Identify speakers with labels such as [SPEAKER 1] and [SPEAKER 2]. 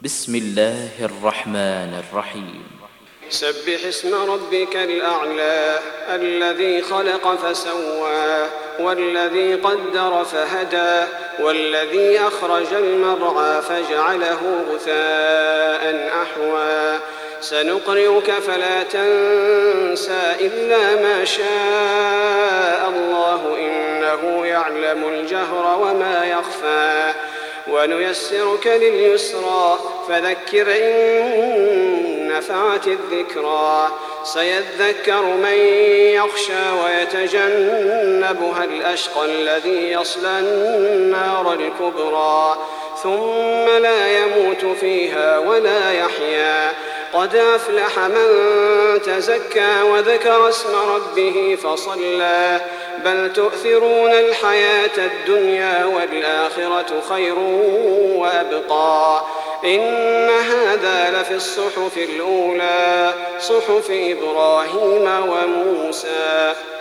[SPEAKER 1] بسم الله الرحمن الرحيم.
[SPEAKER 2] سبح اسم ربك الأعلى الذي خلق فسوى والذي قدر فهدى والذي أخرج المرعى فجعله غثاء أحوى سنقرئك فلا تنسى إلا ما شاء الله إنه يعلم الجهر وما يخفى ونيسرك لليسرى فذكر إن نفعت الذكرى سيذكر من يخشى ويتجنبها الأشقى الذي يصلى النار الكبرى ثم لا يموت فيها ولا يحيا قد أفلح من تزكى وذكر اسم ربه فصلى بل تؤثرون الحياة الدنيا والآخرة خير وأبقى إن هذا لفي الصحف الأولى صحف إبراهيم وموسى.